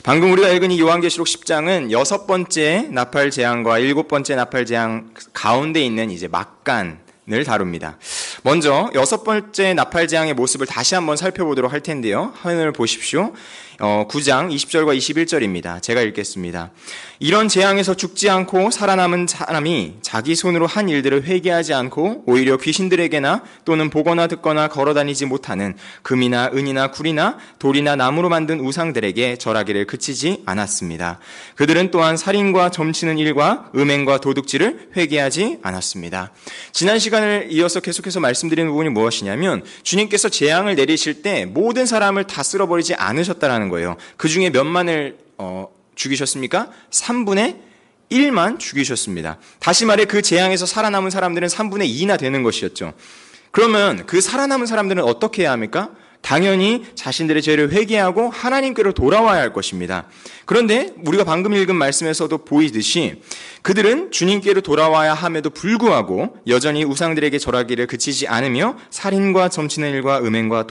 방금 우리가 읽은 이 요한계시록 10장은 6번째 나팔 재앙과 7번째 나팔 재앙 가운데 있는 이제 막간을 다룹니다. 먼저 6번째 나팔 재앙의 모습을 다시 한번 살펴보도록 할 텐데요. 화면을 보십시오. 9장 20절과 21절입니다. 제가 읽겠습니다. 이런 재앙에서 죽지 않고 살아남은 사람이 자기 손으로 한 일들을 회개하지 않고 오히려 귀신들에게나 또는 보거나 듣거나 걸어다니지 못하는 금이나 은이나 굴이나 돌이나 나무로 만든 우상들에게 절하기를 그치지 않았습니다. 그들은 또한 살인과 점치는 일과 음행과 도둑질을 회개하지 않았습니다. 지난 시간을 이어서 계속해서 말씀드리는 부분이 무엇이냐면 주님께서 재앙을 내리실 때 모든 사람을 다 쓸어버리지 않으셨다라는 거예요. 그 중에 몇만을 죽이셨습니까? 3분의 1만 죽이셨습니다. 다시 말해 그 재앙에서 살아남은 사람들은 3분의 2나 되는 것이었죠. 그러면 그 살아남은 사람들은 어떻게 해야 합니까? 당연히 자신들의 죄를 회개하고 하나님께로 돌아와야 할 것입니다. 그런데 우리가 방금 읽은 말씀에서도 보이듯이 그들은 주님께로 돌아와야 함에도 불구하고 여전히 우상들에게 절하기를 그치지 않으며 살인과 점치는 일과 음행과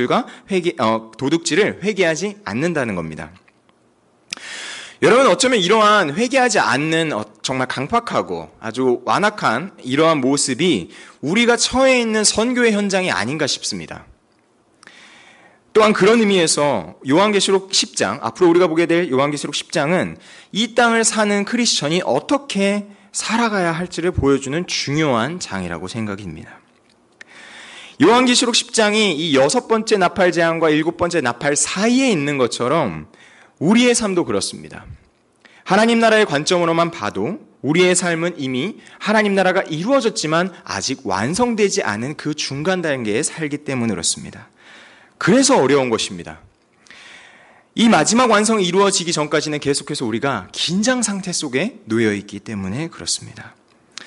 도둑질을 회개하지 않는다는 겁니다. 여러분, 어쩌면 이러한 회개하지 않는 정말 강팍하고 아주 완악한 이러한 모습이 우리가 처해 있는 선교의 현장이 아닌가 싶습니다. 또한 그런 의미에서 요한계시록 10장, 앞으로 우리가 보게 될 요한계시록 10장은 이 땅을 사는 크리스천이 어떻게 살아가야 할지를 보여주는 중요한 장이라고 생각입니다. 요한계시록 10장이 이 6번째 나팔 재앙과 7번째 나팔 사이에 있는 것처럼 우리의 삶도 그렇습니다. 하나님 나라의 관점으로만 봐도 우리의 삶은 이미 하나님 나라가 이루어졌지만 아직 완성되지 않은 그 중간 단계에 살기 때문에 그렇습니다. 그래서 어려운 것입니다. 이 마지막 완성이 이루어지기 전까지는 계속해서 우리가 긴장 상태 속에 놓여 있기 때문에 그렇습니다.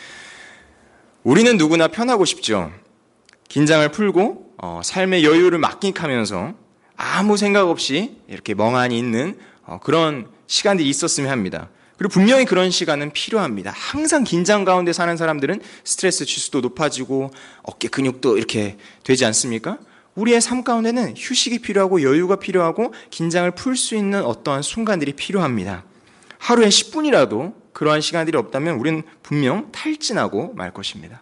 우리는 누구나 편하고 싶죠. 긴장을 풀고 삶의 여유를 만끽하면서 아무 생각 없이 이렇게 멍하니 있는 그런 시간들이 있었으면 합니다. 그리고 분명히 그런 시간은 필요합니다. 항상 긴장 가운데 사는 사람들은 스트레스 지수도 높아지고 어깨 근육도 이렇게 되지 않습니까? 우리의 삶 가운데는 휴식이 필요하고 여유가 필요하고 긴장을 풀 수 있는 어떠한 순간들이 필요합니다. 하루에 10분이라도 그러한 시간들이 없다면 우리는 분명 탈진하고 말 것입니다.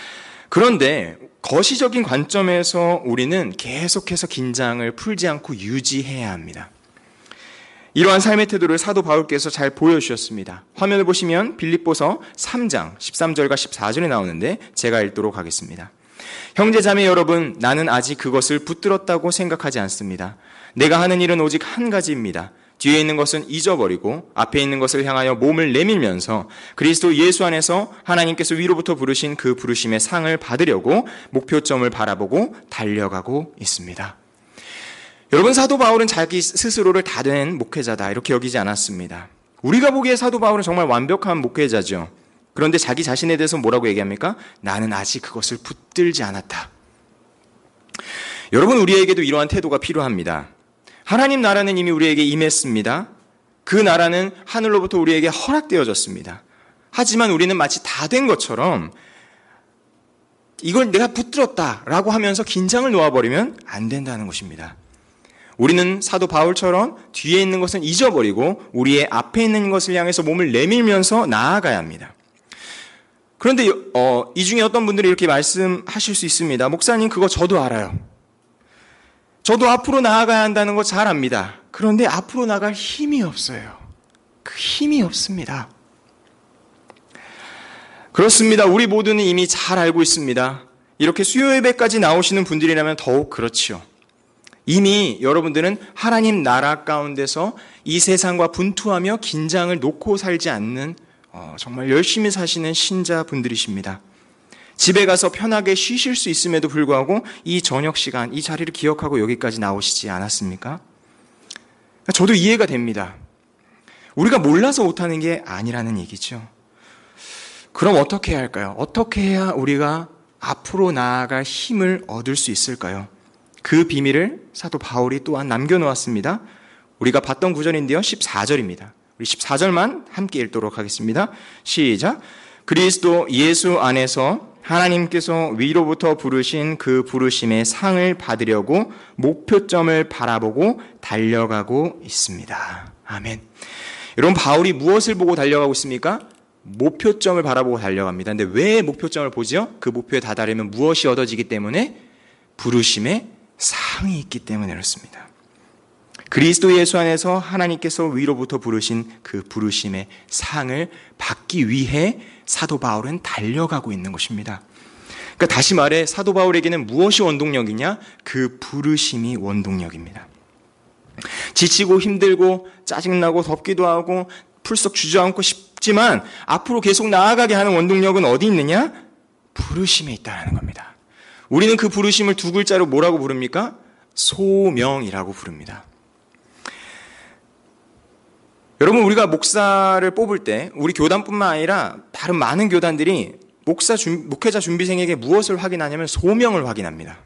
그런데 거시적인 관점에서 우리는 계속해서 긴장을 풀지 않고 유지해야 합니다. 이러한 삶의 태도를 사도 바울께서 잘 보여주셨습니다. 화면을 보시면 빌립보서 3장 13절과 14절에 나오는데 제가 읽도록 하겠습니다. 형제 자매 여러분, 나는 아직 그것을 붙들었다고 생각하지 않습니다. 내가 하는 일은 오직 한 가지입니다. 뒤에 있는 것은 잊어버리고 앞에 있는 것을 향하여 몸을 내밀면서 그리스도 예수 안에서 하나님께서 위로부터 부르신 그 부르심의 상을 받으려고 목표점을 바라보고 달려가고 있습니다. 여러분, 사도 바울은 자기 스스로를 다 된 목회자다 이렇게 여기지 않았습니다. 우리가 보기에 사도 바울은 정말 완벽한 목회자죠. 그런데 자기 자신에 대해서 뭐라고 얘기합니까? 나는 아직 그것을 붙들지 않았다. 여러분, 우리에게도 이러한 태도가 필요합니다. 하나님 나라는 이미 우리에게 임했습니다. 그 나라는 하늘로부터 우리에게 허락되어졌습니다. 하지만 우리는 마치 다 된 것처럼 이걸 내가 붙들었다라고 하면서 긴장을 놓아버리면 안 된다는 것입니다. 우리는 사도 바울처럼 뒤에 있는 것은 잊어버리고 우리의 앞에 있는 것을 향해서 몸을 내밀면서 나아가야 합니다. 그런데 이 중에 어떤 분들이 이렇게 말씀하실 수 있습니다. 목사님, 그거 저도 알아요. 저도 앞으로 나아가야 한다는 거 잘 압니다. 그런데 앞으로 나갈 힘이 없어요. 그 힘이 없습니다. 그렇습니다. 우리 모두는 이미 잘 알고 있습니다. 이렇게 수요 예배까지 나오시는 분들이라면 더욱 그렇지요. 이미 여러분들은 하나님 나라 가운데서 이 세상과 분투하며 긴장을 놓고 살지 않는 정말 열심히 사시는 신자분들이십니다. 집에 가서 편하게 쉬실 수 있음에도 불구하고 이 저녁 시간, 이 자리를 기억하고 여기까지 나오시지 않았습니까? 저도 이해가 됩니다. 우리가 몰라서 못하는 게 아니라는 얘기죠. 그럼 어떻게 해야 할까요? 어떻게 해야 우리가 앞으로 나아갈 힘을 얻을 수 있을까요? 그 비밀을 사도 바울이 또한 남겨놓았습니다. 우리가 봤던 구절인데요. 14절입니다. 우리 14절만 함께 읽도록 하겠습니다. 시작. 그리스도 예수 안에서 하나님께서 위로부터 부르신 그 부르심의 상을 받으려고 목표점을 바라보고 달려가고 있습니다. 아멘. 여러분, 바울이 무엇을 보고 달려가고 있습니까? 목표점을 바라보고 달려갑니다. 근데 왜 목표점을 보죠? 그 목표에 다다르면 무엇이 얻어지기 때문에? 부르심의 상이 있기 때문에 그렇습니다. 그리스도 예수 안에서 하나님께서 위로부터 부르신 그 부르심의 상을 받기 위해 사도 바울은 달려가고 있는 것입니다. 그러니까 다시 말해 사도 바울에게는 무엇이 원동력이냐? 그 부르심이 원동력입니다. 지치고 힘들고 짜증나고 덥기도 하고 풀썩 주저앉고 싶지만 앞으로 계속 나아가게 하는 원동력은 어디 있느냐? 부르심에 있다는 겁니다. 우리는 그 부르심을 두 글자로 뭐라고 부릅니까? 소명이라고 부릅니다. 여러분, 우리가 목사를 뽑을 때 우리 교단뿐만 아니라 다른 많은 교단들이 목회자 준비생에게 무엇을 확인하냐면 소명을 확인합니다.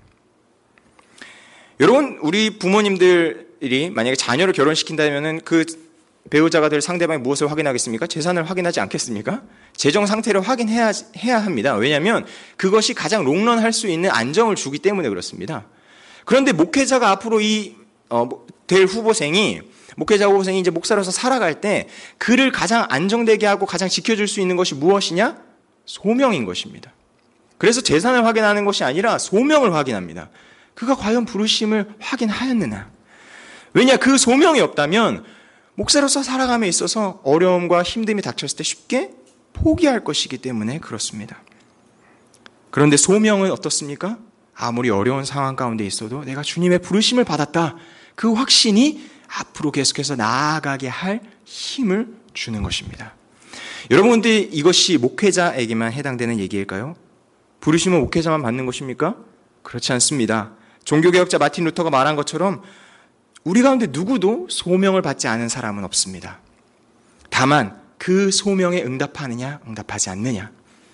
여러분, 우리 부모님들이 만약에 자녀를 결혼시킨다면 그 배우자가 될 상대방이 무엇을 확인하겠습니까? 재산을 확인하지 않겠습니까? 재정 상태를 확인해야 합니다. 왜냐하면 그것이 가장 롱런할 수 있는 안정을 주기 때문에 그렇습니다. 그런데 목회자가 앞으로 될 목회자 후보생이 이제 목사로서 살아갈 때 그를 가장 안정되게 하고 가장 지켜줄 수 있는 것이 무엇이냐? 소명인 것입니다. 그래서 재산을 확인하는 것이 아니라 소명을 확인합니다. 그가 과연 부르심을 확인하였느냐? 왜냐? 그 소명이 없다면 목사로서 살아감에 있어서 어려움과 힘듦이 닥쳤을 때 쉽게 포기할 것이기 때문에 그렇습니다. 그런데 소명은 어떻습니까? 아무리 어려운 상황 가운데 있어도 내가 주님의 부르심을 받았다. 그 확신이 앞으로 계속해서 나아가게 할 힘을 주는 것입니다. 여러분, 근데 이것이 목회자에게만 해당되는 얘기일까요? 부르심은 목회자만 받는 것입니까? 그렇지 않습니다. 종교개혁자 마틴 루터가 말한 것처럼 우리 가운데 누구도 소명을 받지 않은 사람은 없습니다. 다만 그 소명에 응답하느냐, 응답하지 않느냐,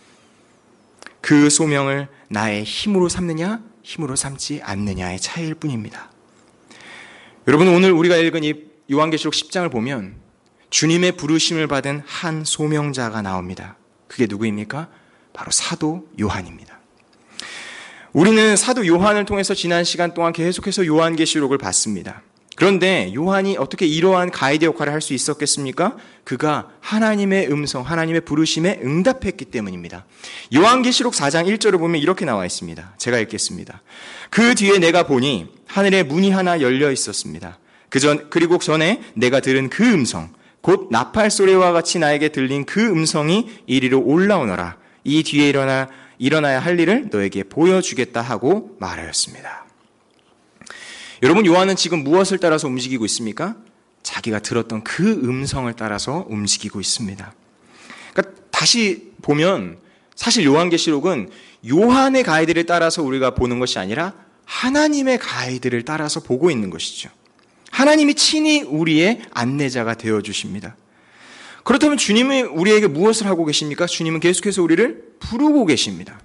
그 소명을 나의 힘으로 삼느냐, 힘으로 삼지 않느냐의 차이일 뿐입니다. 여러분, 오늘 우리가 읽은 이 요한계시록 10장을 보면 주님의 부르심을 받은 한 소명자가 나옵니다. 그게 누구입니까? 바로 사도 요한입니다. 우리는 사도 요한을 통해서 지난 시간 동안 계속해서 요한계시록을 봤습니다. 그런데 요한이 어떻게 이러한 가이드 역할을 할 수 있었겠습니까? 그가 하나님의 음성, 하나님의 부르심에 응답했기 때문입니다. 요한계시록 4장 1절을 보면 이렇게 나와 있습니다. 제가 읽겠습니다. 그 뒤에 내가 보니 하늘에 문이 하나 열려 있었습니다. 그리고 전에 내가 들은 그 음성, 곧 나팔 소리와 같이 나에게 들린 그 음성이 이리로 올라오너라. 이 뒤에 일어나야 할 일을 너에게 보여주겠다 하고 말하였습니다. 여러분, 요한은 지금 무엇을 따라서 움직이고 있습니까? 자기가 들었던 그 음성을 따라서 움직이고 있습니다. 그러니까 다시 보면 사실 요한계시록은 요한의 가이드를 따라서 우리가 보는 것이 아니라 하나님의 가이드를 따라서 보고 있는 것이죠. 하나님이 친히 우리의 안내자가 되어주십니다. 그렇다면 주님이 우리에게 무엇을 하고 계십니까? 주님은 계속해서 우리를 부르고 계십니다.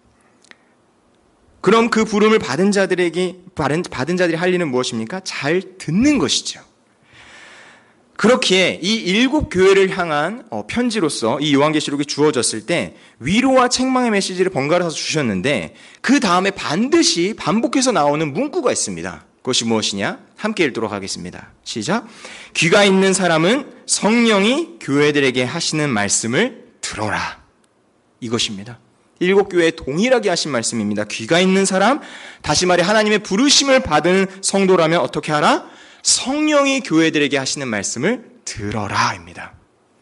그럼 그 부름을 받은 자들이 할 일은 무엇입니까? 잘 듣는 것이죠. 그렇기에 이 7교회를 향한 편지로서 이 요한계시록이 주어졌을 때 위로와 책망의 메시지를 번갈아서 주셨는데 그 다음에 반드시 반복해서 나오는 문구가 있습니다. 그것이 무엇이냐? 함께 읽도록 하겠습니다. 시작. 귀가 있는 사람은 성령이 교회들에게 하시는 말씀을 들어라. 이것입니다. 7교회에 동일하게 하신 말씀입니다. 귀가 있는 사람, 다시 말해 하나님의 부르심을 받은 성도라면 어떻게 하라? 성령이 교회들에게 하시는 말씀을 들어라입니다.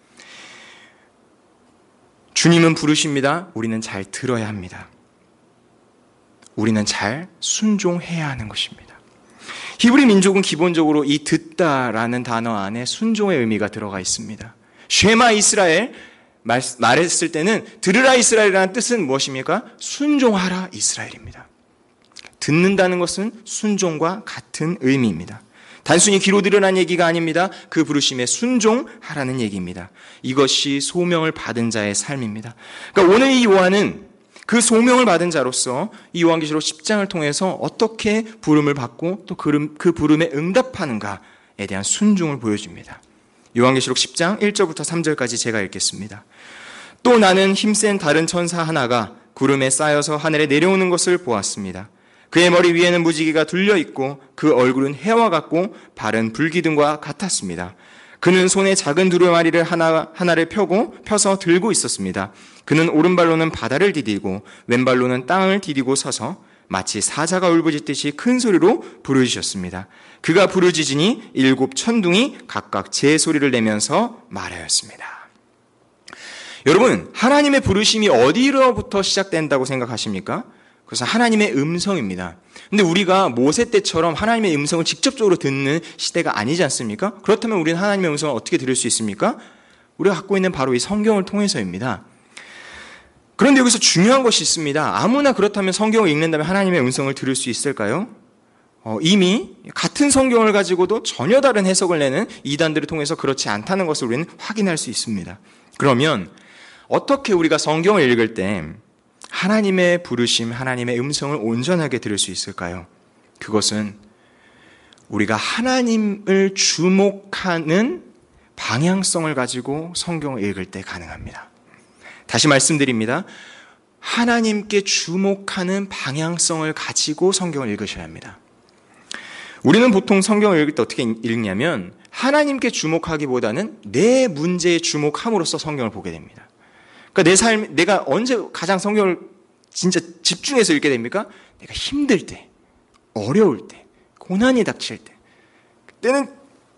주님은 부르십니다. 우리는 잘 들어야 합니다. 우리는 잘 순종해야 하는 것입니다. 히브리 민족은 기본적으로 이 듣다라는 단어 안에 순종의 의미가 들어가 있습니다. 쉐마 이스라엘 말했을 때는 들으라 이스라엘이라는 뜻은 무엇입니까? 순종하라 이스라엘입니다. 듣는다는 것은 순종과 같은 의미입니다. 단순히 귀로 들으라는 얘기가 아닙니다. 그 부르심에 순종하라는 얘기입니다. 이것이 소명을 받은 자의 삶입니다. 그러니까 오늘 이 요한은 그 소명을 받은 자로서 이 요한계시록 10장을 통해서 어떻게 부름을 받고 또 그 부름에 응답하는가에 대한 순종을 보여줍니다. 요한계시록 10장 1절부터 3절까지 제가 읽겠습니다. 또 나는 힘센 다른 천사 하나가 구름에 쌓여서 하늘에 내려오는 것을 보았습니다. 그의 머리 위에는 무지개가 둘려 있고 그 얼굴은 해와 같고 발은 불기둥과 같았습니다. 그는 손에 작은 두루마리를 하나를 펴서 들고 있었습니다. 그는 오른발로는 바다를 디디고 왼발로는 땅을 디디고 서서 마치 사자가 울부짖듯이 큰 소리로 부르짖었습니다. 그가 부르짖으니 7 천둥이 각각 제 소리를 내면서 말하였습니다. 여러분, 하나님의 부르심이 어디로부터 시작된다고 생각하십니까? 그래서 하나님의 음성입니다. 근데 우리가 모세 때처럼 하나님의 음성을 직접적으로 듣는 시대가 아니지 않습니까? 그렇다면 우리는 하나님의 음성을 어떻게 들을 수 있습니까? 우리가 갖고 있는 바로 이 성경을 통해서입니다. 그런데 여기서 중요한 것이 있습니다. 아무나 그렇다면 성경을 읽는다면 하나님의 음성을 들을 수 있을까요? 이미 같은 성경을 가지고도 전혀 다른 해석을 내는 이단들을 통해서 그렇지 않다는 것을 우리는 확인할 수 있습니다. 그러면 어떻게 우리가 성경을 읽을 때 하나님의 부르심, 하나님의 음성을 온전하게 들을 수 있을까요? 그것은 우리가 하나님을 주목하는 방향성을 가지고 성경을 읽을 때 가능합니다. 다시 말씀드립니다. 하나님께 주목하는 방향성을 가지고 성경을 읽으셔야 합니다. 우리는 보통 성경을 읽을 때 어떻게 읽냐면 하나님께 주목하기보다는 내 문제에 주목함으로써 성경을 보게 됩니다. 그러니까 내 삶, 내가 언제 가장 성경을 진짜 집중해서 읽게 됩니까? 내가 힘들 때, 어려울 때, 고난이 닥칠 때, 그때는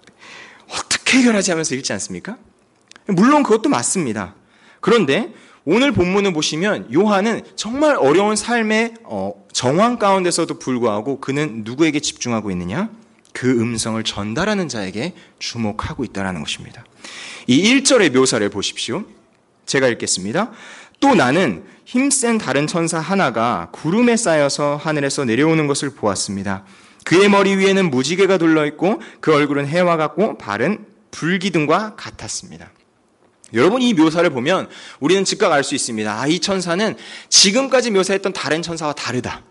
어떻게 해결하지 하면서 읽지 않습니까? 물론 그것도 맞습니다. 그런데 오늘 본문을 보시면 요한은 정말 어려운 삶의 정황 가운데서도 불구하고 그는 누구에게 집중하고 있느냐? 그 음성을 전달하는 자에게 주목하고 있다는 것입니다. 이 1절의 묘사를 보십시오. 제가 읽겠습니다. 또 나는 힘센 다른 천사 하나가 구름에 쌓여서 하늘에서 내려오는 것을 보았습니다. 그의 머리 위에는 무지개가 둘러있고 그 얼굴은 해와 같고 발은 불기둥과 같았습니다. 여러분, 이 묘사를 보면 우리는 즉각 알 수 있습니다. 이 천사는 지금까지 묘사했던 다른 천사와 다르다.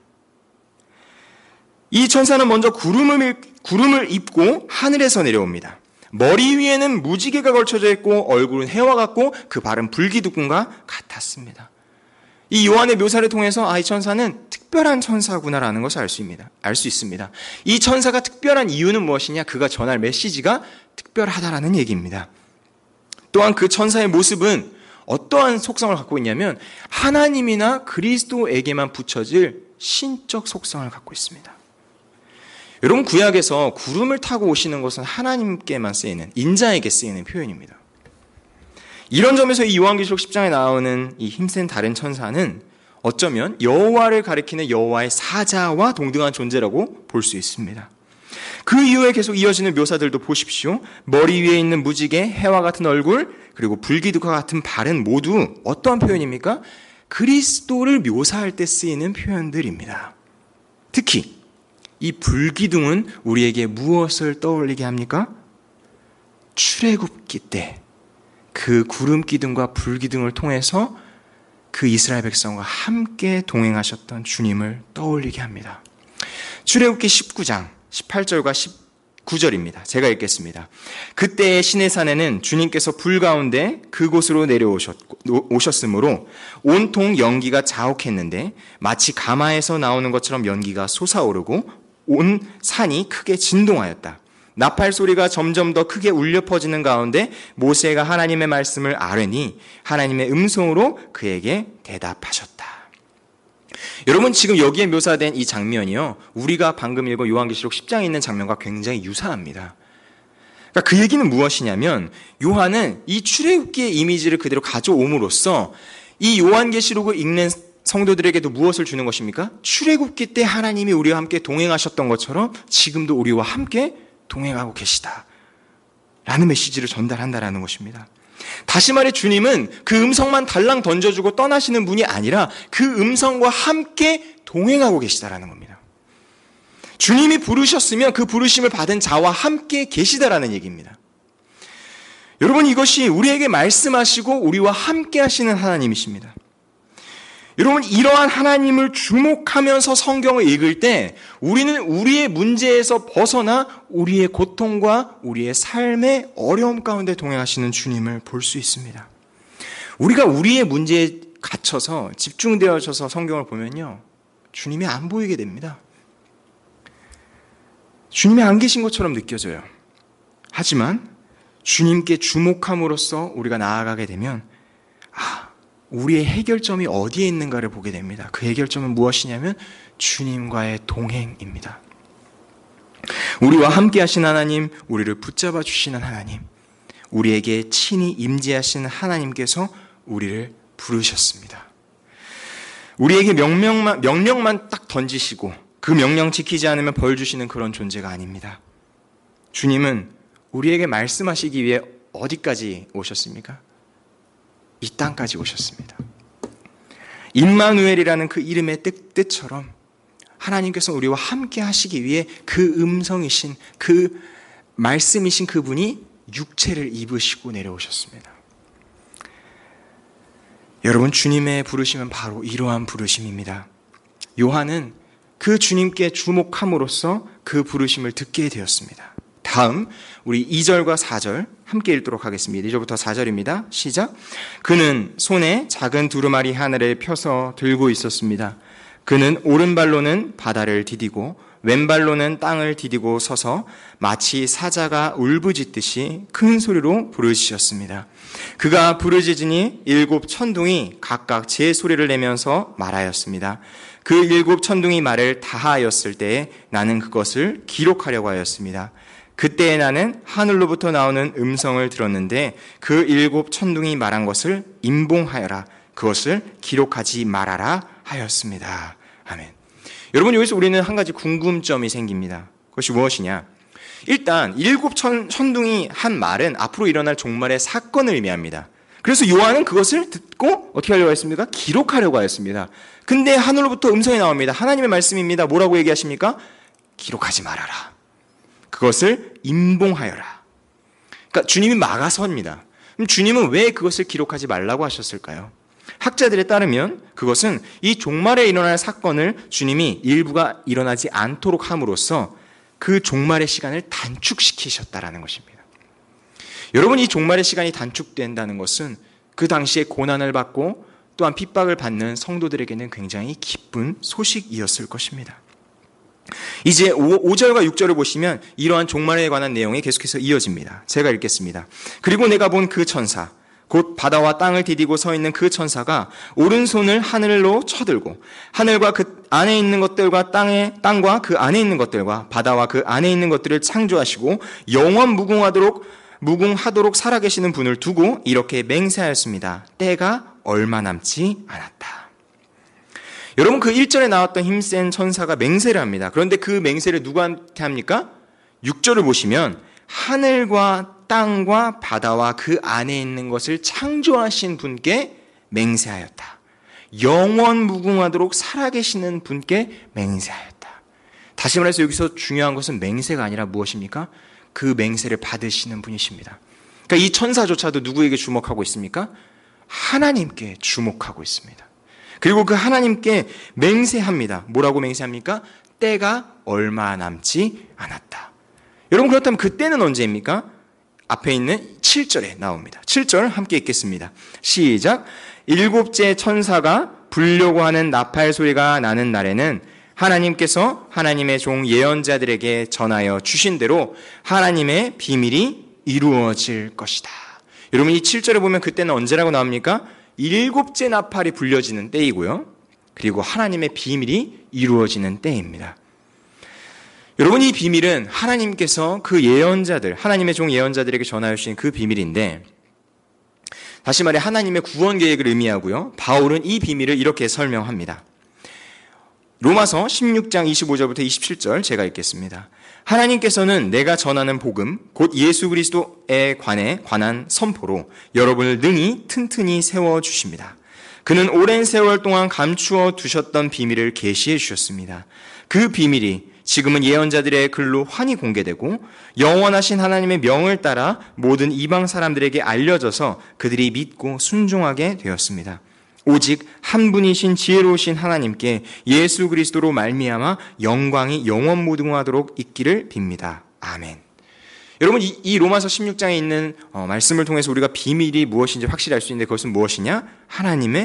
이 천사는 먼저 구름을 입고 하늘에서 내려옵니다. 머리 위에는 무지개가 걸쳐져 있고 얼굴은 해와 같고 그 발은 불기둥과 같았습니다. 이 요한의 묘사를 통해서 이 천사는 특별한 천사구나라는 것을 알 수 있습니다. 이 천사가 특별한 이유는 무엇이냐? 그가 전할 메시지가 특별하다라는 얘기입니다. 또한 그 천사의 모습은 어떠한 속성을 갖고 있냐면 하나님이나 그리스도에게만 붙여질 신적 속성을 갖고 있습니다. 여러분, 구약에서 구름을 타고 오시는 것은 하나님께만 쓰이는, 인자에게 쓰이는 표현입니다. 이런 점에서 이 요한계시록 10장에 나오는 이 힘센 다른 천사는 어쩌면 여호와를 가리키는 여호와의 사자와 동등한 존재라고 볼 수 있습니다. 그 이후에 계속 이어지는 묘사들도 보십시오. 머리 위에 있는 무지개, 해와 같은 얼굴, 그리고 불기둥과 같은 발은 모두 어떠한 표현입니까? 그리스도를 묘사할 때 쓰이는 표현들입니다. 특히 이 불기둥은 우리에게 무엇을 떠올리게 합니까? 출애굽기 때 그 구름 기둥과 불기둥을 통해서 그 이스라엘 백성과 함께 동행하셨던 주님을 떠올리게 합니다. 출애굽기 19장 18절과 19절입니다. 제가 읽겠습니다. 그때의 시내산에는 주님께서 불 가운데 그곳으로 내려오셨으므로 온통 연기가 자욱했는데 마치 가마에서 나오는 것처럼 연기가 솟아오르고 온 산이 크게 진동하였다. 나팔 소리가 점점 더 크게 울려 퍼지는 가운데 모세가 하나님의 말씀을 아뢰니 하나님의 음성으로 그에게 대답하셨다. 여러분, 지금 여기에 묘사된 이 장면이요, 우리가 방금 읽은 요한계시록 10장에 있는 장면과 굉장히 유사합니다. 그러니까 그 얘기는 무엇이냐면 요한은 이 출애굽기의 이미지를 그대로 가져옴으로써 이 요한계시록을 읽는 성도들에게도 무엇을 주는 것입니까? 출애굽기 때 하나님이 우리와 함께 동행하셨던 것처럼 지금도 우리와 함께 동행하고 계시다 라는 메시지를 전달한다라는 것입니다. 다시 말해 주님은 그 음성만 달랑 던져주고 떠나시는 분이 아니라 그 음성과 함께 동행하고 계시다라는 겁니다. 주님이 부르셨으면 그 부르심을 받은 자와 함께 계시다라는 얘기입니다. 여러분, 이것이 우리에게 말씀하시고 우리와 함께 하시는 하나님이십니다. 여러분, 이러한 하나님을 주목하면서 성경을 읽을 때 우리는 우리의 문제에서 벗어나 우리의 고통과 우리의 삶의 어려움 가운데 동행하시는 주님을 볼 수 있습니다. 우리가 우리의 문제에 갇혀서 집중되어져서 성경을 보면요, 주님이 안 보이게 됩니다. 주님이 안 계신 것처럼 느껴져요. 하지만 주님께 주목함으로써 우리가 나아가게 되면 우리의 해결점이 어디에 있는가를 보게 됩니다. 그 해결점은 무엇이냐면 주님과의 동행입니다. 우리와 함께 하신 하나님, 우리를 붙잡아 주시는 하나님, 우리에게 친히 임재하신 하나님께서 우리를 부르셨습니다. 우리에게 명령만 딱 던지시고 그 명령 지키지 않으면 벌 주시는 그런 존재가 아닙니다. 주님은 우리에게 말씀하시기 위해 어디까지 오셨습니까? 이 땅까지 오셨습니다. 임마누엘이라는 그 이름의 뜻처럼 하나님께서 우리와 함께 하시기 위해 그 음성이신, 그 말씀이신 그분이 육체를 입으시고 내려오셨습니다. 여러분, 주님의 부르심은 바로 이러한 부르심입니다. 요한은 그 주님께 주목함으로써 그 부르심을 듣게 되었습니다. 다음 우리 2절과 4절 함께 읽도록 하겠습니다. 2절부터 4절입니다. 시작. 그는 손에 작은 두루마리 하나를 펴서 들고 있었습니다. 그는 오른발로는 바다를 디디고 왼발로는 땅을 디디고 서서 마치 사자가 울부짖듯이 큰 소리로 부르짖었습니다. 그가 부르짖으니 7 천둥이 각각 제 소리를 내면서 말하였습니다. 그 7 천둥이 말을 다하였을 때에 나는 그것을 기록하려고 하였습니다. 그때에 나는 하늘로부터 나오는 음성을 들었는데 그 7 천둥이 말한 것을 임봉하여라, 그것을 기록하지 말아라 하였습니다. 아멘. 여러분, 여기서 우리는 한 가지 궁금점이 생깁니다. 그것이 무엇이냐? 일단 7 천둥이 한 말은 앞으로 일어날 종말의 사건을 의미합니다. 그래서 요한은 그것을 듣고 어떻게 하려고 했습니까? 기록하려고 하였습니다. 근데 하늘로부터 음성이 나옵니다. 하나님의 말씀입니다. 뭐라고 얘기하십니까? 기록하지 말아라. 그것을 임봉하여라. 그러니까 주님이 막아섭니다. 그럼 주님은 왜 그것을 기록하지 말라고 하셨을까요? 학자들에 따르면 그것은 이 종말에 일어날 사건을 주님이 일부가 일어나지 않도록 함으로써 그 종말의 시간을 단축시키셨다라는 것입니다. 여러분, 이 종말의 시간이 단축된다는 것은 그 당시에 고난을 받고 또한 핍박을 받는 성도들에게는 굉장히 기쁜 소식이었을 것입니다. 이제 5절과 6절을 보시면 이러한 종말에 관한 내용이 계속해서 이어집니다. 제가 읽겠습니다. 그리고 내가 본 그 천사, 곧 바다와 땅을 디디고 서 있는 그 천사가 오른손을 하늘로 쳐들고 하늘과 그 안에 있는 것들과 땅과 그 안에 있는 것들과 바다와 그 안에 있는 것들을 창조하시고 영원 무궁하도록 살아계시는 분을 두고 이렇게 맹세하였습니다. 때가 얼마 남지 않았다. 여러분, 그 1절에 나왔던 힘센 천사가 맹세를 합니다. 그런데 그 맹세를 누구한테 합니까? 6절을 보시면 하늘과 땅과 바다와 그 안에 있는 것을 창조하신 분께 맹세하였다. 영원 무궁하도록 살아계시는 분께 맹세하였다. 다시 말해서 여기서 중요한 것은 맹세가 아니라 무엇입니까? 그 맹세를 받으시는 분이십니다. 그러니까 이 천사조차도 누구에게 주목하고 있습니까? 하나님께 주목하고 있습니다. 그리고 그 하나님께 맹세합니다. 뭐라고 맹세합니까? 때가 얼마 남지 않았다. 여러분, 그렇다면 그때는 언제입니까? 앞에 있는 7절에 나옵니다. 7절 함께 읽겠습니다. 시작. 7째 천사가 불려고 하는 나팔 소리가 나는 날에는 하나님께서 하나님의 종 예언자들에게 전하여 주신 대로 하나님의 비밀이 이루어질 것이다. 여러분, 이 7절에 보면 그때는 언제라고 나옵니까? 7째 나팔이 불려지는 때이고요. 그리고 하나님의 비밀이 이루어지는 때입니다. 여러분, 이 비밀은 하나님께서 그 예언자들, 하나님의 종 예언자들에게 전하여 주신 그 비밀인데, 다시 말해 하나님의 구원 계획을 의미하고요. 바울은 이 비밀을 이렇게 설명합니다. 로마서 16장 25절부터 27절 제가 읽겠습니다. 하나님께서는 내가 전하는 복음, 곧 예수 그리스도에 관한 선포로 여러분을 능히 튼튼히 세워주십니다. 그는 오랜 세월 동안 감추어 두셨던 비밀을 계시해 주셨습니다. 그 비밀이 지금은 예언자들의 글로 환히 공개되고 영원하신 하나님의 명을 따라 모든 이방 사람들에게 알려져서 그들이 믿고 순종하게 되었습니다. 오직 한 분이신 지혜로우신 하나님께 예수 그리스도로 말미암아 영광이 영원 무궁하도록 있기를 빕니다. 아멘. 여러분, 이 로마서 16장에 있는 말씀을 통해서 우리가 비밀이 무엇인지 확실히 알 수 있는데 그것은 무엇이냐? 하나님의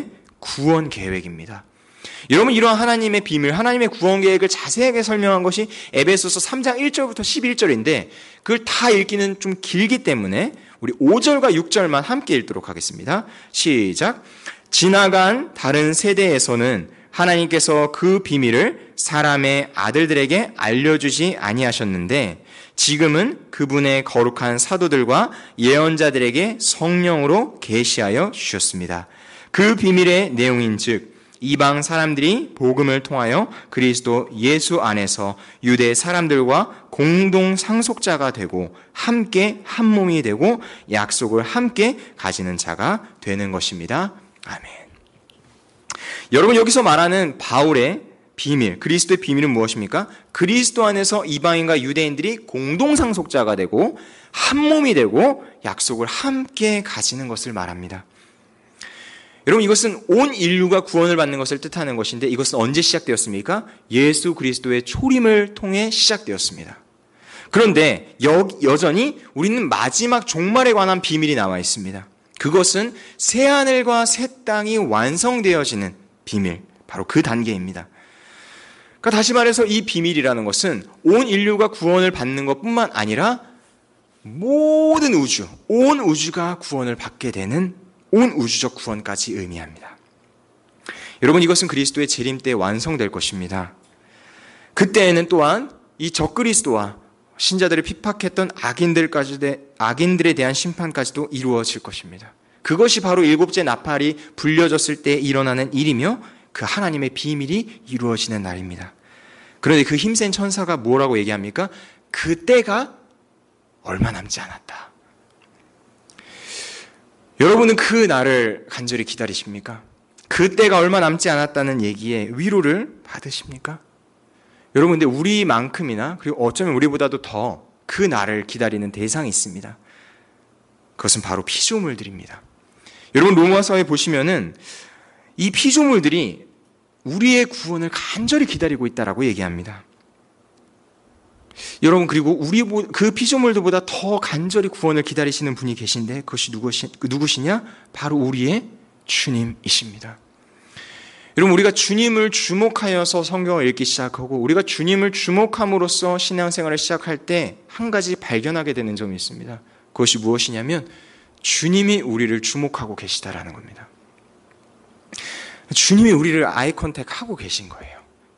구원 계획입니다. 여러분, 이러한 하나님의 비밀, 하나님의 구원 계획을 자세하게 설명한 것이 에베소서 3장 1절부터 11절인데 그걸 다 읽기는 좀 길기 때문에 우리 5절과 6절만 함께 읽도록 하겠습니다. 시작. 지나간 다른 세대에서는 하나님께서 그 비밀을 사람의 아들들에게 알려주지 아니하셨는데 지금은 그분의 거룩한 사도들과 예언자들에게 성령으로 계시하여 주셨습니다. 그 비밀의 내용인즉 이방 사람들이 복음을 통하여 그리스도 예수 안에서 유대 사람들과 공동 상속자가 되고 함께 한 몸이 되고 약속을 함께 가지는 자가 되는 것입니다. 아멘. 여러분, 여기서 말하는 바울의 비밀, 그리스도의 비밀은 무엇입니까? 그리스도 안에서 이방인과 유대인들이 공동 상속자가 되고 한 몸이 되고 약속을 함께 가지는 것을 말합니다. 여러분, 이것은 온 인류가 구원을 받는 것을 뜻하는 것인데 이것은 언제 시작되었습니까? 예수 그리스도의 초림을 통해 시작되었습니다. 그런데 여전히 우리는 마지막 종말에 관한 비밀이 나와 있습니다. 그것은 새하늘과 새 땅이 완성되어지는 비밀, 바로 그 단계입니다. 그러니까 다시 말해서 이 비밀이라는 것은 온 인류가 구원을 받는 것뿐만 아니라 모든 우주, 온 우주가 구원을 받게 되는 온 우주적 구원까지 의미합니다. 여러분, 이것은 그리스도의 재림 때 완성될 것입니다. 그때에는 또한 이 적그리스도와 신자들을 핍박했던 악인들에 대한 심판까지도 이루어질 것입니다. 그것이 바로 일곱째 나팔이 불려졌을 때 일어나는 일이며 그 하나님의 비밀이 이루어지는 날입니다. 그런데 그 힘센 천사가 뭐라고 얘기합니까? 그때가 얼마 남지 않았다. 여러분은 그 날을 간절히 기다리십니까? 그때가 얼마 남지 않았다는 얘기에 위로를 받으십니까? 여러분, 근데 우리만큼이나 그리고 어쩌면 우리보다도 더 그 날을 기다리는 대상이 있습니다. 그것은 바로 피조물들입니다. 여러분, 로마서에 보시면은 이 피조물들이 우리의 구원을 간절히 기다리고 있다라고 얘기합니다. 여러분, 그리고 그 피조물들보다 더 간절히 구원을 기다리시는 분이 계신데 그것이 누구시냐? 바로 우리의 주님이십니다. 여러분, 우리가 주님을 주목하여서 성경을 읽기 시작하고 우리가 주님을 주목함으로써 신앙생활을 시작할 때 한 가지 발견하게 되는 점이 있습니다. 그것이 무엇이냐면 주님이 우리를 주목하고 계시다라는 겁니다. 주님이 우리를 아이 컨택하고 계신 거예요.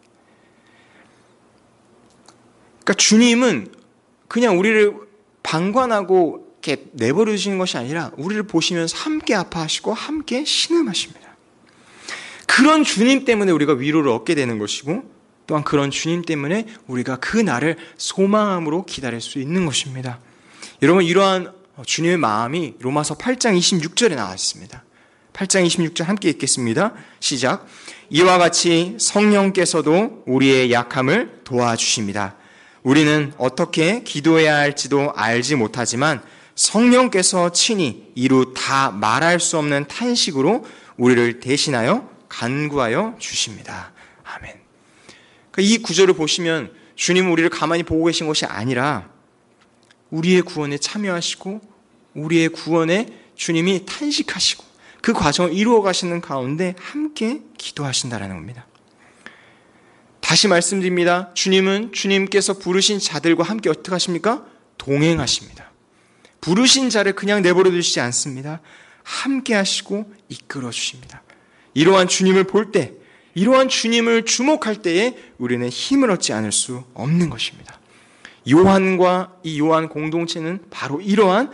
그러니까 주님은 그냥 우리를 방관하고 이렇게 내버려 두시는 것이 아니라 우리를 보시면서 함께 아파하시고 함께 신음하십니다. 그런 주님 때문에 우리가 위로를 얻게 되는 것이고 또한 그런 주님 때문에 우리가 그 날을 소망함으로 기다릴 수 있는 것입니다. 여러분, 이러한 주님의 마음이 로마서 8장 26절에 나와 있습니다. 8장 26절 함께 읽겠습니다. 시작. 이와 같이 성령께서도 우리의 약함을 도와주십니다. 우리는 어떻게 기도해야 할지도 알지 못하지만 성령께서 친히 이루 다 말할 수 없는 탄식으로 우리를 대신하여 간구하여 주십니다. 아멘. 이 구절을 보시면 주님은 우리를 가만히 보고 계신 것이 아니라 우리의 구원에 참여하시고 우리의 구원에 주님이 탄식하시고 그 과정을 이루어 가시는 가운데 함께 기도하신다라는 겁니다. 다시 말씀드립니다. 주님은 주님께서 부르신 자들과 함께 어떻게 하십니까? 동행하십니다. 부르신 자를 그냥 내버려 두시지 않습니다. 함께 하시고 이끌어 주십니다. 이러한 주님을 볼 때, 이러한 주님을 주목할 때에 우리는 힘을 얻지 않을 수 없는 것입니다. 요한과 이 요한 공동체는 바로 이러한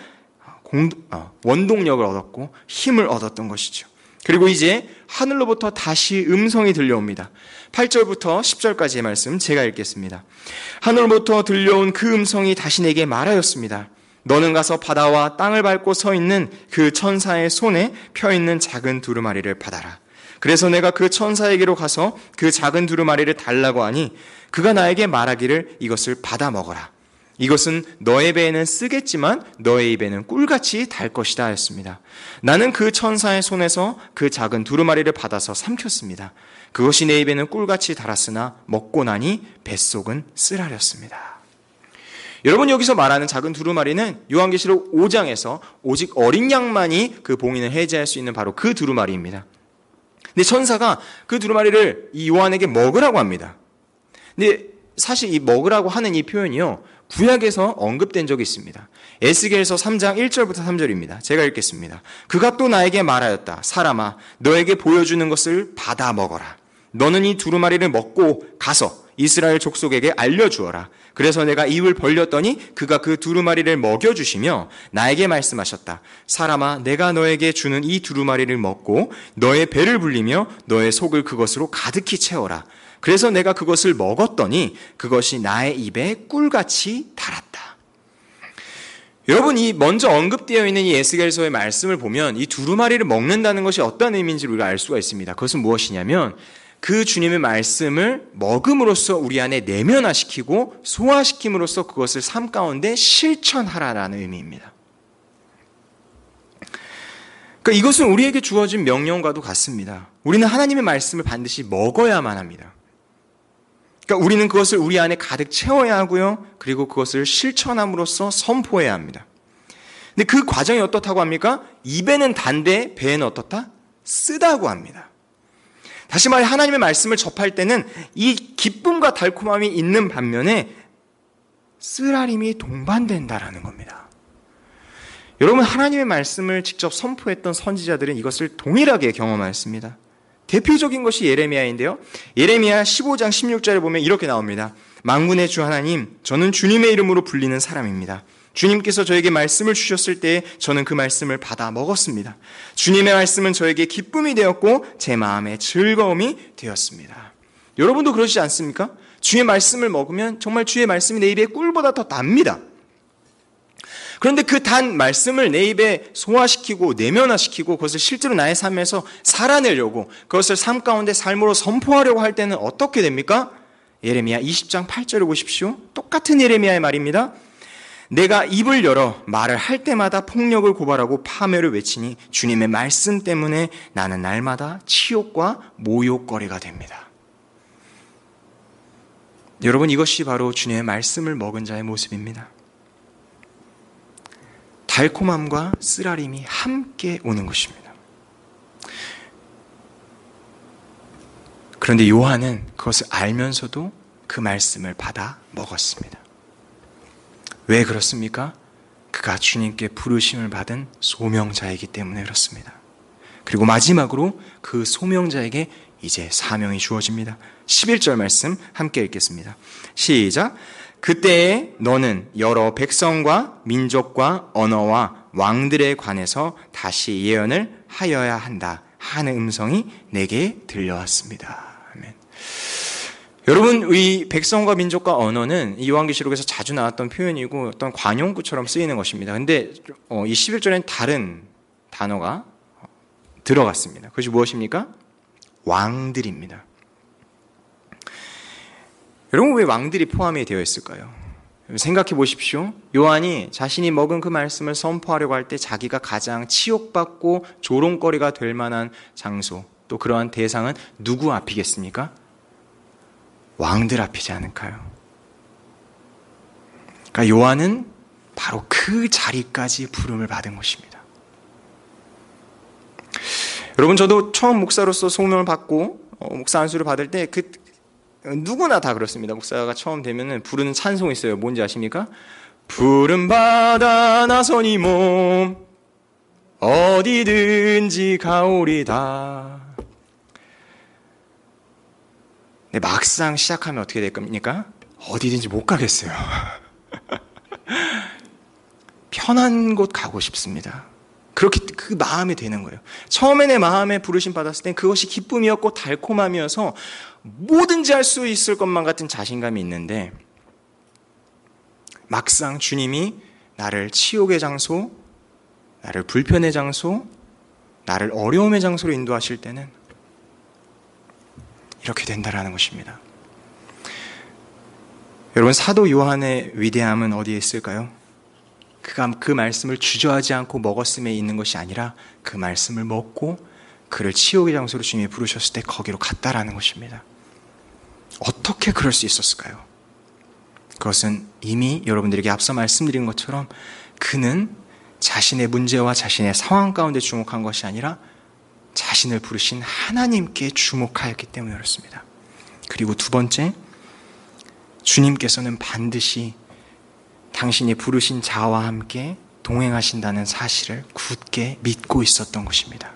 원동력을 얻었고 힘을 얻었던 것이죠. 그리고 이제 하늘로부터 다시 음성이 들려옵니다. 8절부터 10절까지의 말씀 제가 읽겠습니다. 하늘로부터 들려온 그 음성이 다시 내게 말하였습니다. 너는 가서 바다와 땅을 밟고 서 있는 그 천사의 손에 펴있는 작은 두루마리를 받아라. 그래서 내가 그 천사에게로 가서 그 작은 두루마리를 달라고 하니 그가 나에게 말하기를 이것을 받아 먹어라. 이것은 너의 배에는 쓰겠지만 너의 입에는 꿀같이 달 것이다 하였습니다. 나는 그 천사의 손에서 그 작은 두루마리를 받아서 삼켰습니다. 그것이 내 입에는 꿀같이 달았으나 먹고 나니 뱃속은 쓰라렸습니다. 여러분, 여기서 말하는 작은 두루마리는 요한계시록 5장에서 오직 어린 양만이 그 봉인을 해제할 수 있는 바로 그 두루마리입니다. 근데 천사가 그 두루마리를 이 요한에게 먹으라고 합니다. 근데 사실 이 먹으라고 하는 이 표현이요, 구약에서 언급된 적이 있습니다. 에스겔서 3장 1절부터 3절입니다. 제가 읽겠습니다. 그가 또 나에게 말하였다. 사람아, 너에게 보여주는 것을 받아 먹어라. 너는 이 두루마리를 먹고 가서 이스라엘 족속에게 알려주어라. 그래서 내가 입을 벌렸더니 그가 그 두루마리를 먹여주시며 나에게 말씀하셨다. 사람아, 내가 너에게 주는 이 두루마리를 먹고 너의 배를 불리며 너의 속을 그것으로 가득히 채워라. 그래서 내가 그것을 먹었더니 그것이 나의 입에 꿀같이 달았다. 여러분, 이 먼저 언급되어 있는 이 에스겔서의 말씀을 보면 이 두루마리를 먹는다는 것이 어떤 의미인지를 우리가 알 수가 있습니다. 그것은 무엇이냐면 그 주님의 말씀을 먹음으로써 우리 안에 내면화시키고 소화시킴으로써 그것을 삶 가운데 실천하라라는 의미입니다. 그러니까 이것은 우리에게 주어진 명령과도 같습니다. 우리는 하나님의 말씀을 반드시 먹어야만 합니다. 그러니까 우리는 그것을 우리 안에 가득 채워야 하고요. 그리고 그것을 실천함으로써 선포해야 합니다. 근데 그 과정이 어떻다고 합니까? 입에는 단데 배에는 어떻다? 쓰다고 합니다. 다시 말해 하나님의 말씀을 접할 때는 이 기쁨과 달콤함이 있는 반면에 쓰라림이 동반된다라는 겁니다. 여러분, 하나님의 말씀을 직접 선포했던 선지자들은 이것을 동일하게 경험하였습니다. 대표적인 것이 예레미야인데요. 예레미야 15장 16절에 보면 이렇게 나옵니다. 만군의 주 하나님, 저는 주님의 이름으로 불리는 사람입니다. 주님께서 저에게 말씀을 주셨을 때 저는 그 말씀을 받아 먹었습니다. 주님의 말씀은 저에게 기쁨이 되었고 제 마음에 즐거움이 되었습니다. 여러분도 그러시지 않습니까? 주의 말씀을 먹으면 정말 주의 말씀이 내 입에 꿀보다 더 답니다. 그런데 그 단 말씀을 내 입에 소화시키고 내면화시키고 그것을 실제로 나의 삶에서 살아내려고 그것을 삶 가운데 삶으로 선포하려고 할 때는 어떻게 됩니까? 예레미야 20장 8절을 보십시오. 똑같은 예레미야의 말입니다. 내가 입을 열어 말을 할 때마다 폭력을 고발하고 파멸을 외치니 주님의 말씀 때문에 나는 날마다 치욕과 모욕거리가 됩니다. 여러분, 이것이 바로 주님의 말씀을 먹은 자의 모습입니다. 달콤함과 쓰라림이 함께 오는 것입니다. 그런데 요한은 그것을 알면서도 그 말씀을 받아 먹었습니다. 왜 그렇습니까? 그가 주님께 부르심을 받은 소명자이기 때문에 그렇습니다. 그리고 마지막으로 그 소명자에게 이제 사명이 주어집니다. 11절 말씀 함께 읽겠습니다. 시작. 그때에 너는 여러 백성과 민족과 언어와 왕들에 관해서 다시 예언을 하여야 한다 하는 음성이 내게 들려왔습니다. 아멘. 여러분, 이 백성과 민족과 언어는 이 요한계시록에서 자주 나왔던 표현이고 어떤 관용구처럼 쓰이는 것입니다. 근데 이 11절에는 다른 단어가 들어갔습니다. 그것이 무엇입니까? 왕들입니다. 여러분, 왜 왕들이 포함이 되어 있을까요? 생각해 보십시오. 요한이 자신이 먹은 그 말씀을 선포하려고 할 때 자기가 가장 치욕받고 조롱거리가 될 만한 장소, 또 그러한 대상은 누구 앞이겠습니까? 왕들 앞이지 않을까요? 그러니까 요한은 바로 그 자리까지 부름을 받은 것입니다. 여러분, 저도 처음 목사로서 소명을 받고 목사 안수를 받을 때 누구나 다 그렇습니다. 목사가 처음 되면은 부르는 찬송이 있어요. 뭔지 아십니까? 부름 받아 나서니 몸 어디든지 가오리다. 근데 막상 시작하면 어떻게 될 겁니까? 어디든지 못 가겠어요. 편한 곳 가고 싶습니다. 그렇게 그 마음이 되는 거예요. 처음에 내 마음에 부르심 받았을 땐 그것이 기쁨이었고 달콤함이어서 뭐든지 할 수 있을 것만 같은 자신감이 있는데 막상 주님이 나를 치욕의 장소, 나를 불편의 장소, 나를 어려움의 장소로 인도하실 때는 이렇게 된다라는 것입니다. 여러분, 사도 요한의 위대함은 어디에 있을까요? 그가 그 말씀을 주저하지 않고 먹었음에 있는 것이 아니라 그 말씀을 먹고 그를 치욕의 장소로 주님이 부르셨을 때 거기로 갔다라는 것입니다. 어떻게 그럴 수 있었을까요? 그것은 이미 여러분들에게 앞서 말씀드린 것처럼 그는 자신의 문제와 자신의 상황 가운데 주목한 것이 아니라 자신을 부르신 하나님께 주목하였기 때문에 그렇습니다. 그리고 두 번째, 주님께서는 반드시 당신이 부르신 자와 함께 동행하신다는 사실을 굳게 믿고 있었던 것입니다.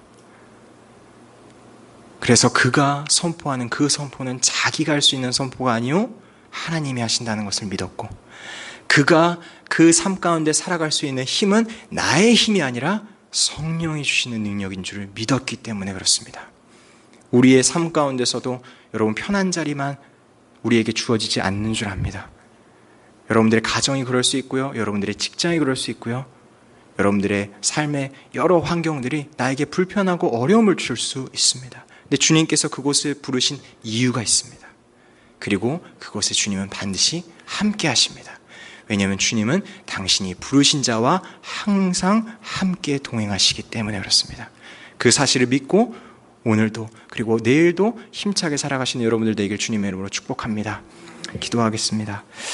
그래서 그가 선포하는 그 선포는 자기가 할 수 있는 선포가 아니요 하나님이 하신다는 것을 믿었고, 그가 그 삶 가운데 살아갈 수 있는 힘은 나의 힘이 아니라 성령이 주시는 능력인 줄을 믿었기 때문에 그렇습니다. 우리의 삶 가운데서도 여러분 편한 자리만 우리에게 주어지지 않는 줄 압니다. 여러분들의 가정이 그럴 수 있고요, 여러분들의 직장이 그럴 수 있고요, 여러분들의 삶의 여러 환경들이 나에게 불편하고 어려움을 줄 수 있습니다. 근데 주님께서 그곳을 부르신 이유가 있습니다. 그리고 그곳에 주님은 반드시 함께 하십니다. 왜냐하면 주님은 당신이 부르신 자와 항상 함께 동행하시기 때문에 그렇습니다. 그 사실을 믿고 오늘도 그리고 내일도 힘차게 살아가시는 여러분들 되길 주님의 이름으로 축복합니다. 기도하겠습니다.